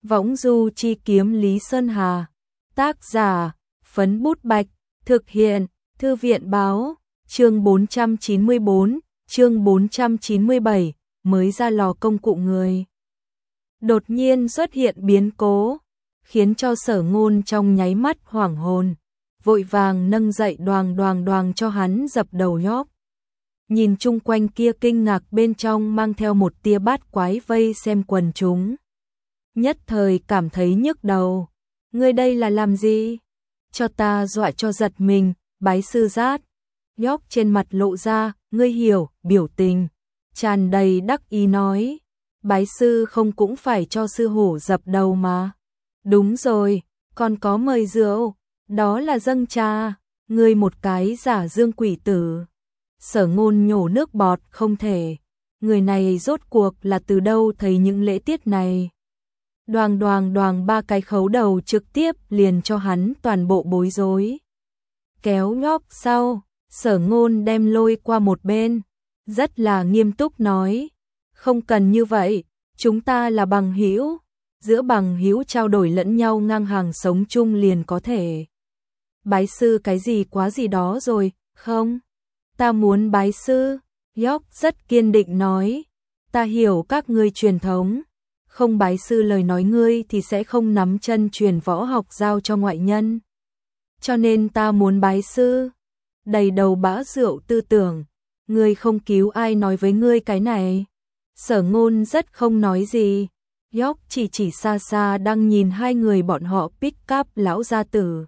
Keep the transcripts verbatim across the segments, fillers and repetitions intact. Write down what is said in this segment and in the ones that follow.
Võng du chi kiếm Lý Sơn Hà. Tác giả, Phấn Bút Bạch. Thực hiện, Thư viện báo. Chương bốn trăm chín mươi bốn, chương bốn trăm chín mươi bảy, mới ra lò công cụ người. Đột nhiên xuất hiện biến cố, khiến cho Sở Ngôn trong nháy mắt hoảng hồn, vội vàng nâng dậy đoàng đoàng đoàng cho hắn dập đầu nhóp. Nhìn chung quanh kia kinh ngạc bên trong mang theo một tia bát quái vây xem quần chúng. Nhất thời cảm thấy nhức đầu. Ngươi đây là làm gì? Cho ta dọa cho giật mình, bái sư rát. Nhóc trên mặt lộ ra, ngươi hiểu, biểu tình. Tràn đầy đắc ý nói. Bái sư không cũng phải cho sư hổ dập đầu mà. Đúng rồi, còn có mời rượu. Đó là dâng trà. Ngươi một cái giả dương quỷ tử. Sở Ngôn nhổ nước bọt, không thể. Người này rốt cuộc là từ đâu thấy những lễ tiết này. Đoàng đoàng đoàng ba cái khấu đầu trực tiếp liền cho hắn toàn bộ bối rối. Kéo nhóc sau, Sở Ngôn đem lôi qua một bên, rất là nghiêm túc nói, không cần như vậy, chúng ta là bằng hữu, giữa bằng hữu trao đổi lẫn nhau ngang hàng sống chung liền có thể. Bái sư cái gì quá gì đó rồi, không? Ta muốn bái sư, nhóc rất kiên định nói, ta hiểu các ngươi truyền thống. Không bái sư lời nói ngươi thì sẽ không nắm chân truyền võ học giao cho ngoại nhân. Cho nên ta muốn bái sư. Đầy đầu bã rượu tư tưởng. Ngươi không cứu ai nói với ngươi cái này. Sở Ngôn rất không nói gì. Nhóc chỉ chỉ xa xa đang nhìn hai người bọn họ pick up lão gia tử.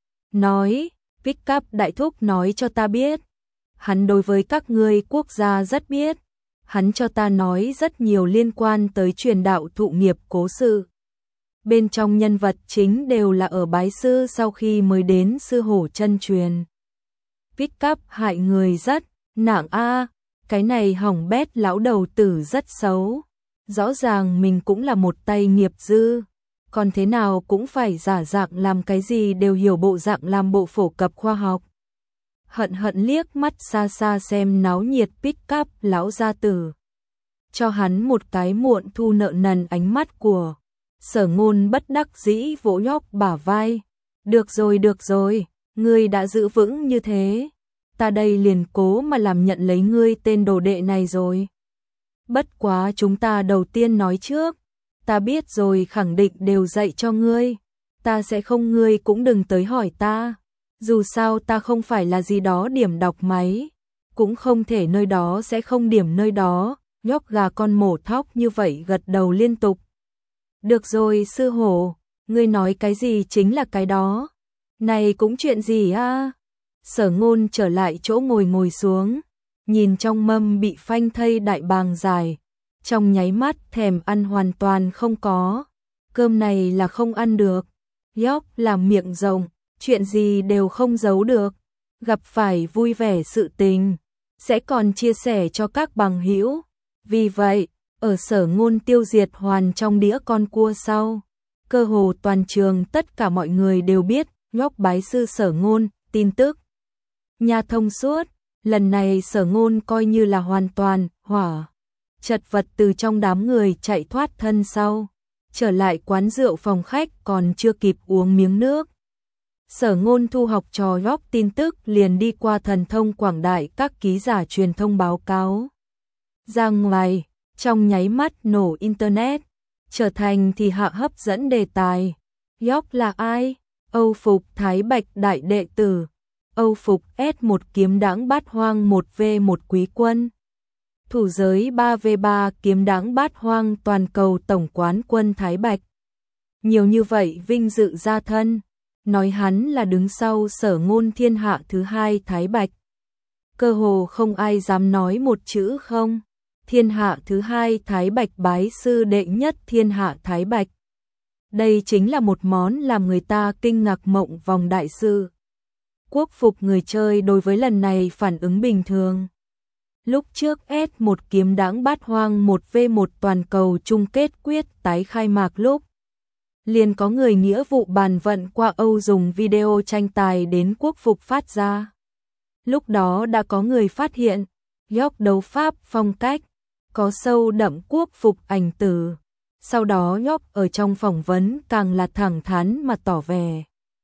Nói, pick up đại thúc nói cho ta biết. Hắn đối với các ngươi quốc gia rất biết. Hắn cho ta nói rất nhiều liên quan tới truyền đạo thụ nghiệp cố sự. Bên trong nhân vật chính đều là ở bái sư sau khi mới đến sư hổ chân truyền. Pick up hại người rất nặng a, cái này hỏng bét lão đầu tử rất xấu. Rõ ràng mình cũng là một tay nghiệp dư, còn thế nào cũng phải giả dạng làm cái gì đều hiểu bộ dạng làm bộ phổ cập khoa học. Hận hận liếc mắt xa xa xem náo nhiệt pick up lão gia tử. Cho hắn một cái muộn thu nợ nần ánh mắt của. Sở Ngôn bất đắc dĩ vỗ nhóc bả vai. Được rồi được rồi, ngươi đã giữ vững như thế. Ta đây liền cố mà làm nhận lấy ngươi tên đồ đệ này rồi. Bất quá chúng ta đầu tiên nói trước. Ta biết rồi khẳng định đều dạy cho ngươi. Ta sẽ không, ngươi cũng đừng tới hỏi ta. Dù sao ta không phải là gì đó điểm đọc máy, cũng không thể nơi đó sẽ không điểm nơi đó, nhóc gà con mổ thóc như vậy gật đầu liên tục. Được rồi sư hổ, ngươi nói cái gì chính là cái đó. Này cũng chuyện gì a? Sở Ngôn trở lại chỗ ngồi ngồi xuống, nhìn trong mâm bị phanh thây đại bàng dài, trong nháy mắt thèm ăn hoàn toàn không có. Cơm này là không ăn được. Nhóc làm miệng rộng. Chuyện gì đều không giấu được, gặp phải vui vẻ sự tình, sẽ còn chia sẻ cho các bằng hữu. Vì vậy, ở Sở Ngôn tiêu diệt hoàn trong đĩa con cua sau, cơ hồ toàn trường tất cả mọi người đều biết nhóc bái sư Sở Ngôn, tin tức nhà thông suốt. Lần này Sở Ngôn coi như là hoàn toàn hỏa chật vật từ trong đám người chạy thoát thân sau, trở lại quán rượu phòng khách còn chưa kịp uống miếng nước. Sở Ngôn thu học trò nhóc tin tức liền đi qua thần thông quảng đại các ký giả truyền thông báo cáo. Ra ngoài, trong nháy mắt nổ internet, trở thành thì hạ hấp dẫn đề tài. Nhóc là ai? Âu Phục Thái Bạch đại đệ tử. Âu Phục S một kiếm đãng bát hoang một v một quý quân. Thủ giới ba v ba kiếm đãng bát hoang toàn cầu tổng quán quân Thái Bạch. Nhiều như vậy vinh dự gia thân. Nói hắn là đứng sau Sở Ngôn thiên hạ thứ hai Thái Bạch. Cơ hồ không ai dám nói một chữ không. Thiên hạ thứ hai Thái Bạch bái sư đệ nhất thiên hạ Thái Bạch. Đây chính là một món làm người ta kinh ngạc mộng vòng đại sư. Quốc phục người chơi đối với lần này phản ứng bình thường. Lúc trước S một kiếm đãng bát hoang một v một toàn cầu chung kết quyết tái khai mạc lúc. Liền có người nghĩa vụ bàn vận qua Âu dùng video tranh tài đến quốc phục phát ra. Lúc đó đã có người phát hiện, nhóc đấu pháp phong cách, có sâu đậm quốc phục ảnh tử. Sau đó nhóc ở trong phỏng vấn càng là thẳng thắn mà tỏ vẻ.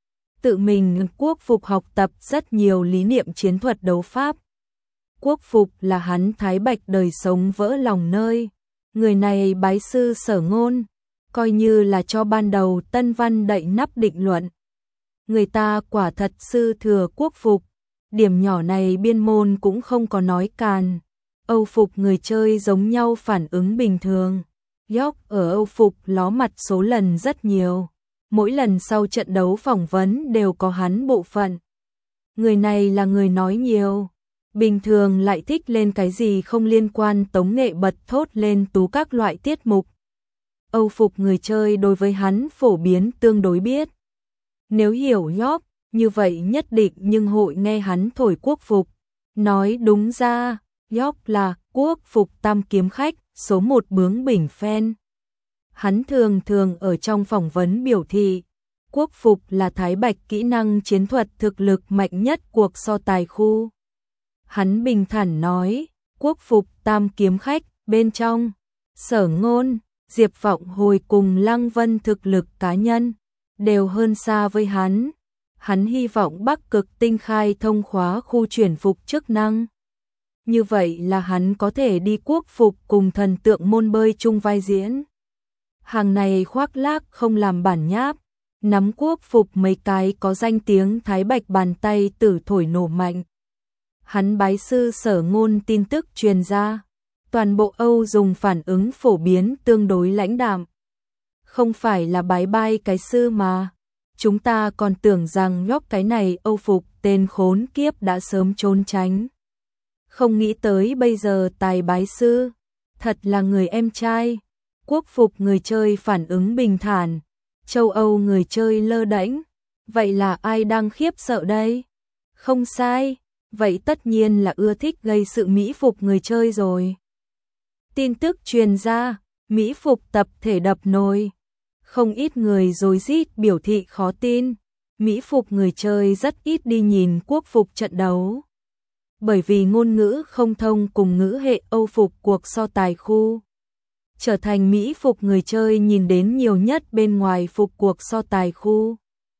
Tự mình quốc phục học tập rất nhiều lý niệm chiến thuật đấu pháp. Quốc phục là hắn Thái Bạch đời sống vỡ lòng nơi. Người này bái sư Sở Ngôn, coi như là cho ban đầu Tân Văn đậy nắp định luận. Người ta quả thật sư thừa quốc phục, điểm nhỏ này biên môn cũng không có nói càn. Âu phục người chơi giống nhau phản ứng bình thường. York ở Âu phục ló mặt số lần rất nhiều. Mỗi lần sau trận đấu phỏng vấn đều có hắn bộ phận. Người này là người nói nhiều. Bình thường lại thích lên cái gì không liên quan tống nghệ bật thốt lên tú các loại tiết mục. Âu phục người chơi đối với hắn phổ biến tương đối biết. Nếu hiểu York, như vậy nhất định nhưng hội nghe hắn thổi quốc phục. Nói đúng ra, York là quốc phục tam kiếm khách, số một bướng bỉnh fan. Hắn thường thường ở trong phỏng vấn biểu thị, quốc phục là Thái Bạch kỹ năng chiến thuật thực lực mạnh nhất cuộc so tài khu. Hắn bình thản nói, quốc phục tam kiếm khách, bên trong, Sở Ngôn, Diệp Vọng Hồi cùng Lăng Vân thực lực cá nhân, đều hơn xa với hắn. Hắn hy vọng Bắc Cực Tinh khai thông khóa khu chuyển phục chức năng. Như vậy là hắn có thể đi quốc phục cùng thần tượng môn bơi chung vai diễn. Hàng này khoác lác không làm bản nháp, nắm quốc phục mấy cái có danh tiếng Thái Bạch bàn tay tử thổi nổ mạnh. Hắn bái sư Sở Ngôn tin tức truyền ra, toàn bộ Âu dùng phản ứng phổ biến tương đối lãnh đạm. Không phải là bái bai cái sư mà, chúng ta còn tưởng rằng nhóc cái này Âu phục tên khốn kiếp đã sớm trốn tránh. Không nghĩ tới bây giờ tài bái sư, thật là người em trai. Quốc phục người chơi phản ứng bình thản, châu Âu người chơi lơ đễnh. Vậy là ai đang khiếp sợ đây? Không sai, vậy tất nhiên là ưa thích gây sự mỹ phục người chơi rồi. Tin tức truyền ra, mỹ phục tập thể đập nồi. Không ít người rối rít biểu thị khó tin, mỹ phục người chơi rất ít đi nhìn quốc phục trận đấu. Bởi vì ngôn ngữ không thông cùng ngữ hệ Âu phục cuộc so tài khu. Trở thành mỹ phục người chơi nhìn đến nhiều nhất bên ngoài phục cuộc so tài khu.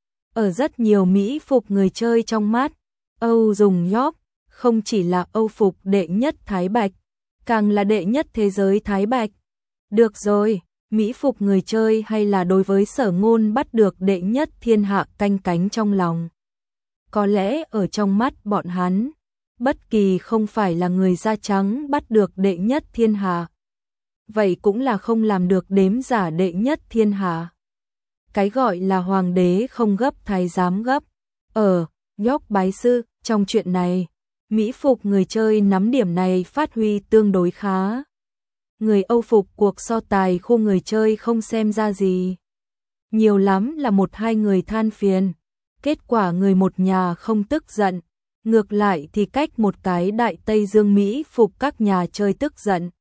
Ở rất nhiều mỹ phục người chơi trong mắt, Âu dùng York không chỉ là Âu phục đệ nhất Thái Bạch, càng là đệ nhất thế giới Thái Bạch. Được rồi, mỹ phục người chơi hay là đối với Sở Ngôn bắt được đệ nhất thiên hạ canh cánh trong lòng. Có lẽ ở trong mắt bọn hắn, bất kỳ không phải là người da trắng bắt được đệ nhất thiên hạ, vậy cũng là không làm được đếm giả đệ nhất thiên hạ. Cái gọi là hoàng đế không gấp thái giám gấp. Ở York bái sư, trong chuyện này, mỹ phục người chơi nắm điểm này phát huy tương đối khá. Người Âu phục cuộc so tài khu người chơi không xem ra gì. Nhiều lắm là một hai người than phiền. Kết quả người một nhà không tức giận. Ngược lại thì cách một cái đại Tây Dương Mỹ phục các nhà chơi tức giận.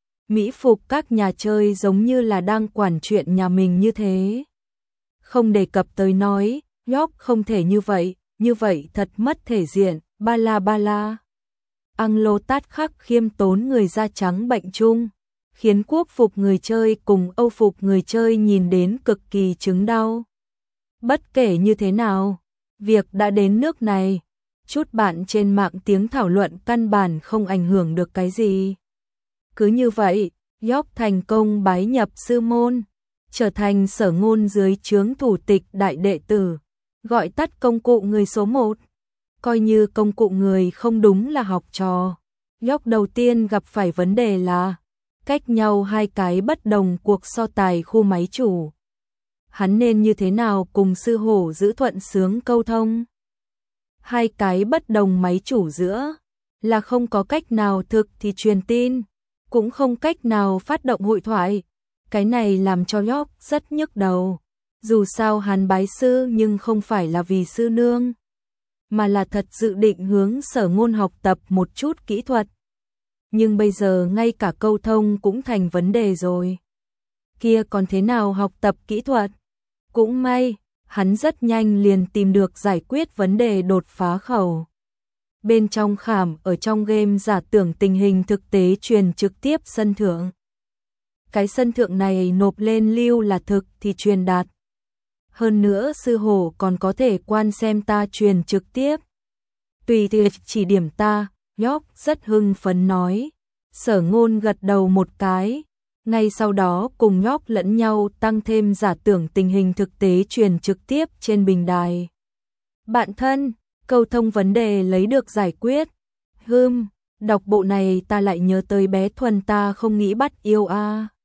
Mỹ phục các nhà chơi giống như là đang quản chuyện nhà mình như thế. Không đề cập tới nói, York không thể như vậy, như vậy thật mất thể diện, ba la ba la. Anglo tát khắc khiêm tốn người da trắng bệnh chung, khiến quốc phục người chơi cùng Âu phục người chơi nhìn đến cực kỳ chứng đau. Bất kể như thế nào, việc đã đến nước này, chút bạn trên mạng tiếng thảo luận căn bản không ảnh hưởng được cái gì. Cứ như vậy, York thành công bái nhập sư môn, trở thành Sở Ngôn dưới trướng thủ tịch đại đệ tử, gọi tắt công cụ người số một. Coi như công cụ người không đúng là học trò. York đầu tiên gặp phải vấn đề là cách nhau hai cái bất đồng cuộc so tài khu máy chủ. Hắn nên như thế nào cùng sư hổ giữ thuận sướng câu thông? Hai cái bất đồng máy chủ giữa là không có cách nào thực thì truyền tin, cũng không cách nào phát động hội thoại. Cái này làm cho York rất nhức đầu. Dù sao hắn bái sư nhưng không phải là vì sư nương, mà là thật dự định hướng Sở Ngôn học tập một chút kỹ thuật. Nhưng bây giờ ngay cả câu thông cũng thành vấn đề rồi. Kia còn thế nào học tập kỹ thuật? Cũng may, hắn rất nhanh liền tìm được giải quyết vấn đề đột phá khẩu. Bên trong khảm ở trong game giả tưởng tình hình thực tế truyền trực tiếp sân thượng. cái sân thượng này nộp lên lưu là thực thì truyền đạt. Hơn nữa sư hổ còn có thể quan xem ta truyền trực tiếp. Tùy thì chỉ điểm ta, nhóc rất hưng phấn nói. Sở Ngôn gật đầu một cái, ngay sau đó cùng nhóc lẫn nhau tăng thêm giả tưởng tình hình thực tế truyền trực tiếp trên bình đài. Bạn thân, câu thông vấn đề lấy được giải quyết. Hừm, đọc bộ này ta lại nhớ tới bé Thuần ta không nghĩ bắt yêu a. À.